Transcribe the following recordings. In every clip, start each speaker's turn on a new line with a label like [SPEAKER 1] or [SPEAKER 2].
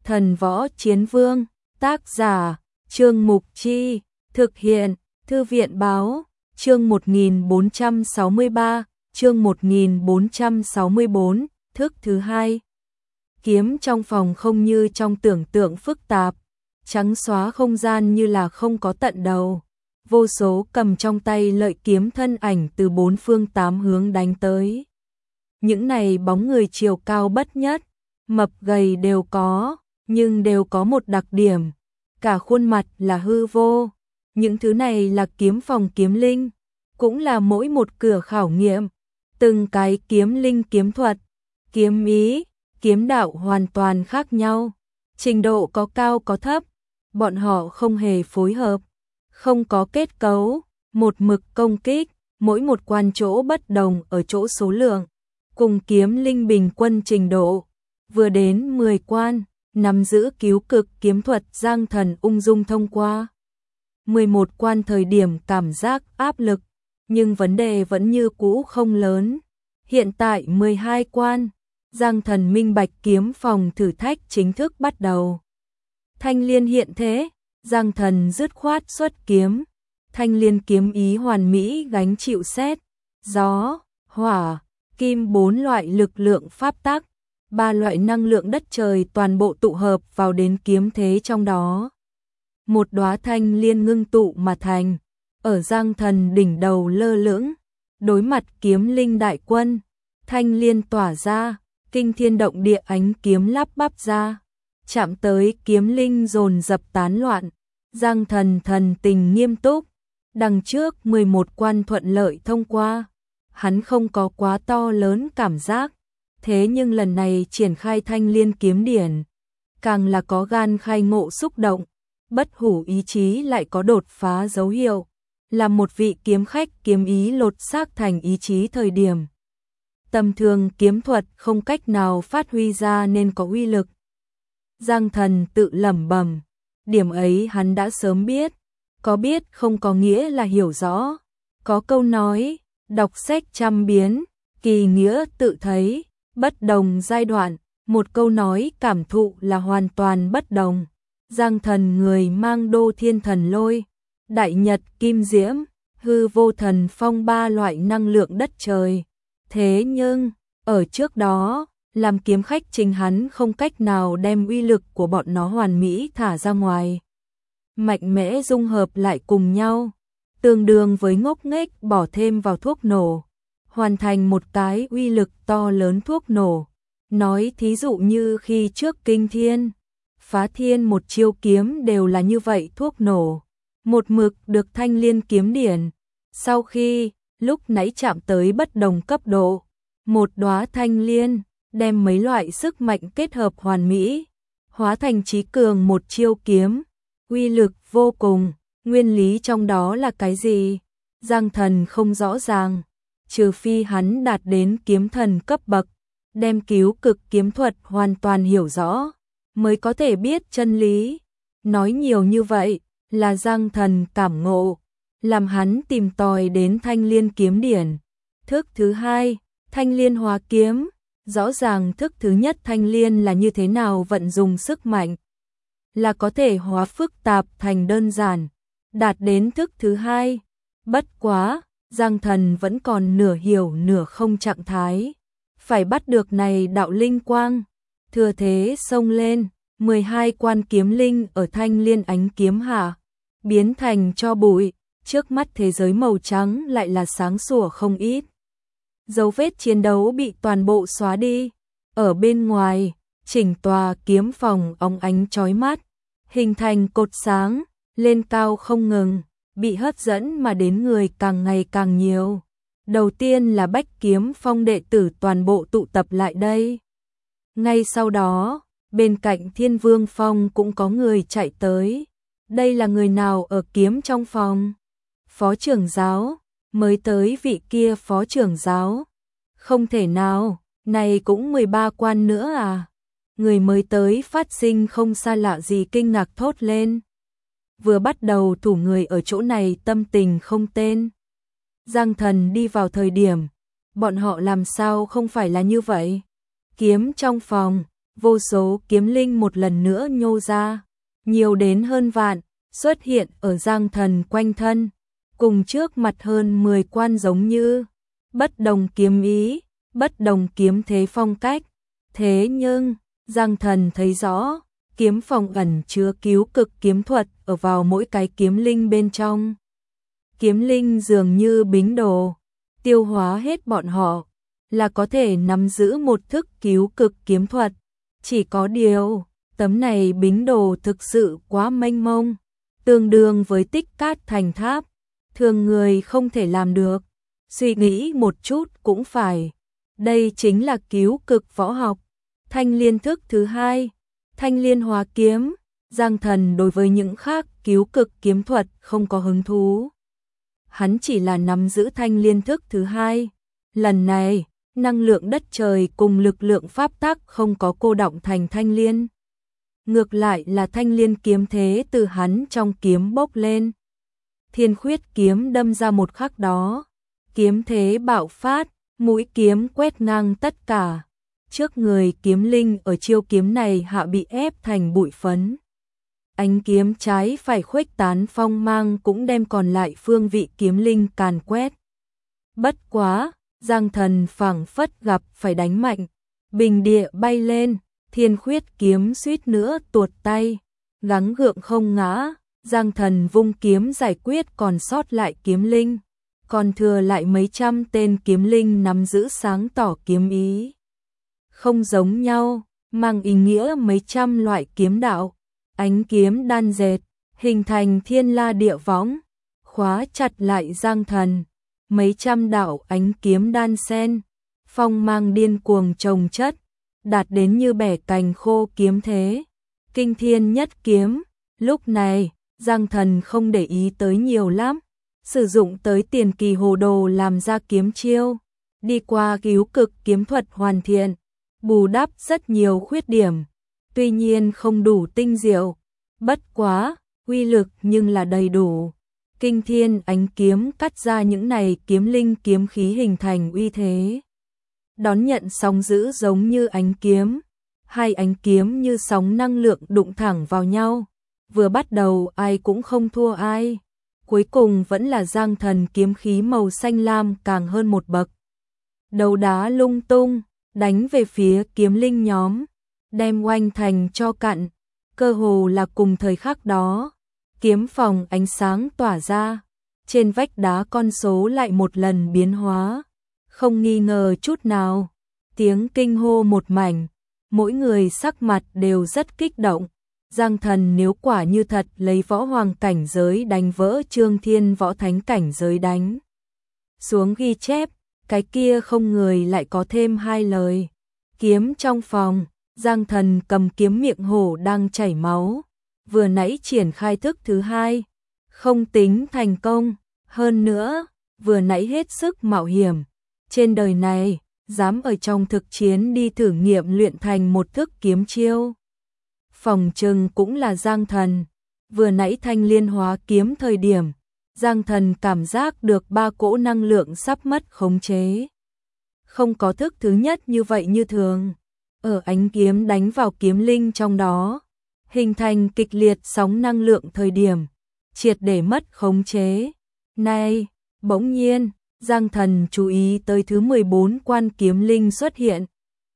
[SPEAKER 1] Thần Võ Chiến Vương, tác giả, Trương Mục Chi, thực hiện, Thư viện Báo, chương 1463, chương 1464, thức thứ hai. Kiếm trong phòng không như trong tưởng tượng phức tạp, trắng xóa không gian như là không có tận đầu. Vô số cầm trong tay lợi kiếm thân ảnh từ bốn phương tám hướng đánh tới. Những này bóng người chiều cao bất nhất, mập gầy đều có, nhưng đều có một đặc điểm, cả khuôn mặt là hư vô. Những thứ này là kiếm phòng kiếm linh, cũng là mỗi một cửa khảo nghiệm. Từng cái kiếm linh kiếm thuật, kiếm ý, kiếm đạo hoàn toàn khác nhau, trình độ có cao có thấp, bọn họ không hề phối hợp, không có kết cấu, một mực công kích, mỗi một quan chỗ bất đồng ở chỗ số lượng, cùng kiếm linh bình quân trình độ, vừa đến 10 quan, nắm giữ cứu cực kiếm thuật Giang Thần ung dung thông qua. 11 quan thời điểm cảm giác áp lực, nhưng vấn đề vẫn như cũ không lớn. Hiện tại 12 quan, Giang Thần minh bạch kiếm phòng thử thách chính thức bắt đầu. Thanh liên hiện thế, Giang Thần dứt khoát xuất kiếm, thanh liên kiếm ý hoàn mỹ gánh chịu sét, gió, hỏa, kim 4 loại lực lượng pháp tắc, 3 loại năng lượng đất trời toàn bộ tụ hợp vào đến kiếm thế trong đó. Một đóa thanh liên ngưng tụ mà thành, ở Giang Thần đỉnh đầu lơ lửng, đối mặt kiếm linh đại quân, thanh liên tỏa ra, kinh thiên động địa ánh kiếm lắp bắp ra, chạm tới kiếm linh dồn dập tán loạn. Giang Thần thần tình nghiêm túc, đằng trước 11 quan thuận lợi thông qua, hắn không có quá to lớn cảm giác, thế nhưng lần này triển khai thanh liên kiếm điển, càng là có gan khai ngộ xúc động, bất hủ ý chí lại có đột phá dấu hiệu, là một vị kiếm khách kiếm ý lột xác thành ý chí thời điểm. Tầm thường kiếm thuật không cách nào phát huy ra nên có uy lực. Giang Thần tự lẩm bẩm, điểm ấy hắn đã sớm biết, có biết không có nghĩa là hiểu rõ. Có câu nói, đọc sách trăm biến, kỳ nghĩa tự thấy, bất đồng giai đoạn, một câu nói cảm thụ là hoàn toàn bất đồng. Giang Thần người mang đô thiên thần lôi, đại nhật kim diễm, hư vô thần phong 3 loại năng lượng đất trời. Thế nhưng, ở trước đó, làm kiếm khách chính hắn không cách nào đem uy lực của bọn nó hoàn mỹ thả ra ngoài. Mạnh mẽ dung hợp lại cùng nhau, tương đương với ngốc nghếch bỏ thêm vào thuốc nổ, hoàn thành một cái uy lực to lớn thuốc nổ. Nói thí dụ như khi trước kinh thiên, phá thiên một chiêu kiếm đều là như vậy thuốc nổ, một mực được thanh liên kiếm điển. Sau khi, lúc nãy chạm tới bất đồng cấp độ, một đóa thanh liên, đem mấy loại sức mạnh kết hợp hoàn mỹ, hóa thành chí cường một chiêu kiếm, uy lực vô cùng. Nguyên lý trong đó là cái gì? Giang Thần không rõ ràng, trừ phi hắn đạt đến kiếm thần cấp bậc, đem cứu cực kiếm thuật hoàn toàn hiểu rõ, mới có thể biết chân lý. Nói nhiều như vậy, là Giang Thần cảm ngộ, làm hắn tìm tòi đến thanh liên kiếm điển. Thức thứ hai, thanh liên hóa kiếm, rõ ràng thức thứ nhất thanh liên là như thế nào vận dụng sức mạnh, là có thể hóa phức tạp thành đơn giản, đạt đến thức thứ hai. Bất quá, Giang Thần vẫn còn nửa hiểu nửa không trạng thái, phải bắt được này đạo linh quang, thừa thế xông lên, 12 quan kiếm linh ở thanh liên ánh kiếm hạ, biến thành tro bụi, trước mắt thế giới màu trắng lại là sáng sủa không ít. Dấu vết chiến đấu bị toàn bộ xóa đi, ở bên ngoài, chỉnh tòa kiếm phòng óng ánh chói mắt, hình thành cột sáng, lên cao không ngừng, bị hấp dẫn mà đến người càng ngày càng nhiều. Đầu tiên là Bách Kiếm Phong đệ tử toàn bộ tụ tập lại đây. Ngay sau đó, bên cạnh Thiên Vương Phong cũng có người chạy tới. Đây là người nào ở kiếm trong phòng? Phó trưởng giáo, mới tới vị kia phó trưởng giáo. Không thể nào, này cũng 13 quan nữa à? Người mới tới phát sinh không xa lạ gì kinh ngạc thốt lên. Vừa bắt đầu thủ người ở chỗ này tâm tình không tên. Giang Thần đi vào thời điểm, bọn họ làm sao không phải là như vậy? Kiếm trong phòng, vô số kiếm linh một lần nữa nhô ra, nhiều đến hơn vạn, xuất hiện ở Giang Thần quanh thân, cùng trước mặt hơn 10 quan giống như, bất đồng kiếm ý, bất đồng kiếm thế phong cách. Thế nhưng, Giang Thần thấy rõ, kiếm phòng ẩn chứa cứu cực kiếm thuật ở vào mỗi cái kiếm linh bên trong. Kiếm linh dường như bính đồ, tiêu hóa hết bọn họ, là có thể nắm giữ một thức cứu cực kiếm thuật. Chỉ có điều, tấm này bính đồ thực sự quá mênh mông, tương đương với tích cát thành tháp, thường người không thể làm được. Suy nghĩ một chút cũng phải. Đây chính là cứu cực võ học. Thanh liên thức thứ hai, thanh liên hóa kiếm. Giang Thần đối với những khác cứu cực kiếm thuật không có hứng thú. Hắn chỉ là nắm giữ thanh liên thức thứ hai. Lần này, năng lượng đất trời cùng lực lượng pháp tắc không có cô đọng thành thanh liên. Ngược lại là thanh liên kiếm thế từ hắn trong kiếm bốc lên. Thiên khuyết kiếm đâm ra một khắc đó. Kiếm thế bạo phát, mũi kiếm quét ngang tất cả. Trước người kiếm linh ở chiêu kiếm này hạ bị ép thành bụi phấn. Ánh kiếm trái phải khuếch tán phong mang cũng đem còn lại phương vị kiếm linh càn quét. Bất quá, Giang Thần phảng phất gặp phải đánh mạnh, bình địa bay lên, thiên khuyết kiếm suýt nữa tuột tay, gắng gượng không ngã, Giang Thần vung kiếm giải quyết còn sót lại kiếm linh, còn thừa lại mấy trăm tên kiếm linh nắm giữ sáng tỏ kiếm ý. Không giống nhau, mang ý nghĩa mấy trăm loại kiếm đạo, ánh kiếm đan dệt, hình thành thiên la địa võng, khóa chặt lại Giang Thần. Mấy trăm đạo ánh kiếm đan sen, phong mang điên cuồng chồng chất, đạt đến như bẻ cành khô kiếm thế. Kinh thiên nhất kiếm, lúc này, Giang Thần không để ý tới nhiều lắm, sử dụng tới tiền kỳ hồ đồ làm ra kiếm chiêu, đi qua cứu cực kiếm thuật hoàn thiện, bù đắp rất nhiều khuyết điểm, tuy nhiên không đủ tinh diệu, bất quá, uy lực nhưng là đầy đủ. Kinh thiên ánh kiếm cắt ra những này kiếm linh kiếm khí hình thành uy thế. Đón nhận sóng dữ giống như ánh kiếm, hai ánh kiếm như sóng năng lượng đụng thẳng vào nhau. Vừa bắt đầu ai cũng không thua ai. Cuối cùng vẫn là Giang Thần kiếm khí màu xanh lam càng hơn một bậc. Đầu đá lung tung, đánh về phía kiếm linh nhóm, đem oanh thành cho cặn. Cơ hồ là cùng thời khắc đó. Kiếm phòng ánh sáng tỏa ra, trên vách đá con số lại một lần biến hóa, không nghi ngờ chút nào, tiếng kinh hô một mảnh, mỗi người sắc mặt đều rất kích động. Giang Thần nếu quả như thật lấy võ hoàng cảnh giới đánh vỡ Trương Thiên võ thánh cảnh giới đánh xuống ghi chép, cái kia không người lại có thêm hai lời. Kiếm trong phòng, Giang Thần cầm kiếm miệng hổ đang chảy máu. Vừa nãy triển khai thức thứ hai, không tính thành công, hơn nữa, vừa nãy hết sức mạo hiểm. Trên đời này, dám ở trong thực chiến đi thử nghiệm luyện thành một thức kiếm chiêu. Phòng trừng cũng là Giang Thần, vừa nãy thanh liên hóa kiếm thời điểm, Giang Thần cảm giác được ba cỗ năng lượng sắp mất khống chế. Không có thức thứ nhất như vậy như thường, ở ánh kiếm đánh vào kiếm linh trong đó. Hình thành kịch liệt sóng năng lượng thời điểm, triệt để mất khống chế. Này, bỗng nhiên, Giang Thần chú ý tới thứ 14 quan kiếm linh xuất hiện.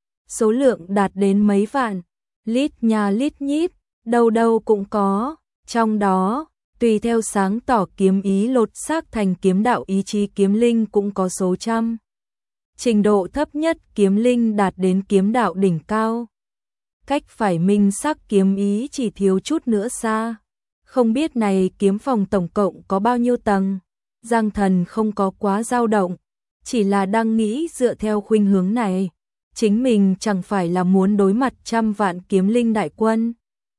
[SPEAKER 1] Số lượng đạt đến mấy vạn, lít nhà lít nhít, đâu đâu cũng có. Trong đó, tùy theo sáng tỏ kiếm ý lột xác thành kiếm đạo ý chí kiếm linh cũng có số trăm. Trình độ thấp nhất kiếm linh đạt đến kiếm đạo đỉnh cao. Cách phải minh sắc kiếm ý chỉ thiếu chút nữa xa. Không biết này kiếm phòng tổng cộng có bao nhiêu tầng. Giang Thần không có quá dao động, chỉ là đang nghĩ dựa theo khuynh hướng này, chính mình chẳng phải là muốn đối mặt trăm vạn kiếm linh đại quân.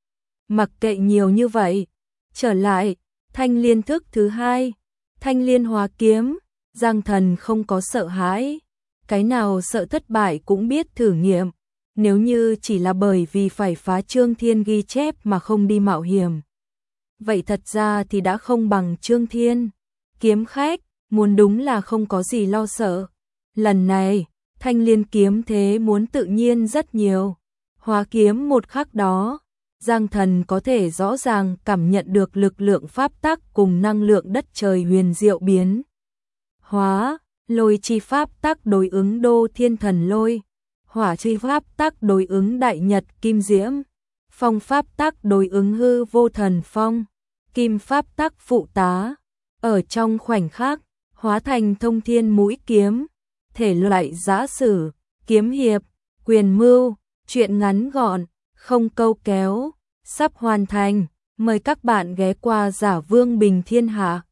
[SPEAKER 1] Mặc kệ nhiều như vậy, trở lại, thanh liên thức thứ hai, thanh liên hóa kiếm, Giang Thần không có sợ hãi, cái nào sợ thất bại cũng biết thử nghiệm. Nếu như chỉ là bởi vì phải phá Trương Thiên ghi chép mà không đi mạo hiểm, vậy thật ra thì đã không bằng Trương Thiên. Kiếm khách, muốn đúng là không có gì lo sợ. Lần này, thanh liên kiếm thế muốn tự nhiên rất nhiều. Hóa kiếm một khắc đó, Giang Thần có thể rõ ràng cảm nhận được lực lượng pháp tắc cùng năng lượng đất trời huyền diệu biến hóa. Lôi chi pháp tắc đối ứng Đô Thiên Thần Lôi, hỏa chi pháp tắc đối ứng Đại Nhật Kim Diễm, phong pháp tắc đối ứng Hư Vô Thần Phong, kim pháp tắc phụ tá. Ở trong khoảnh khắc, hóa thành thông thiên mũi kiếm, thể loại giã sử, kiếm hiệp, quyền mưu, truyện ngắn gọn, không câu kéo, sắp hoàn thành. Mời các bạn ghé qua Giả Vương Bình Thiên Hạ.